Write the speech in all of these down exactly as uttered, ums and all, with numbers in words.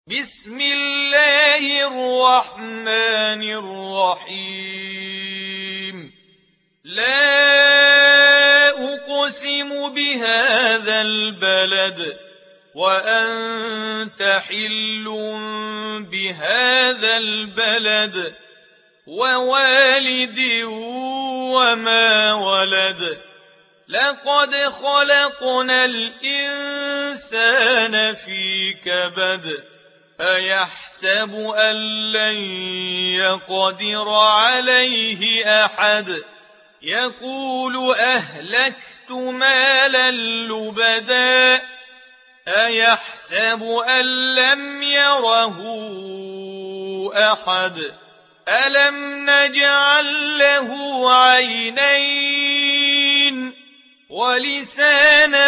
بسم الله الرحمن الرحيم لا أقسم بهذا البلد وأنت حل بهذا البلد ووالد وما ولد لقد خلقنا الإنسان في كبد أيحسب أن لن يقدر عليه أحد يقول أهلكت مالا لبدا أيحسب أن لم يره أحد ألم نجعل له عينين ولسانا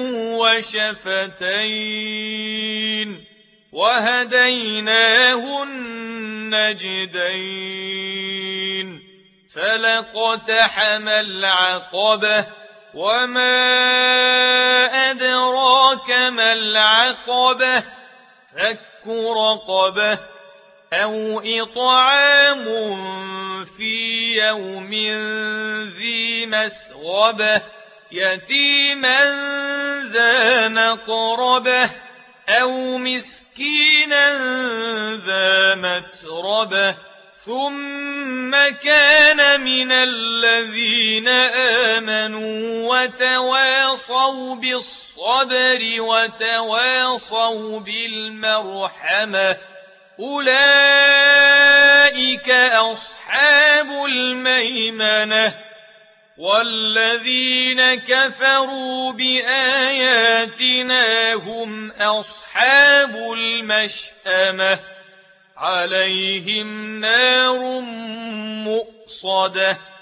وشفتين وهديناه النجدين فلاقتحم العقبة وما أدراك ما العقبة فك رقبة أو إطعام في يوم ذي مسغبة يتيما ذا مقربة أو مسكينا ذا متربة ثم كان من الذين آمنوا وتواصوا بالصبر وتواصوا بالمرحمة أولئك أصحاب الميمنة والذين كفروا بآياتنا هم أصحاب المشأمة عليهم نار مؤصدة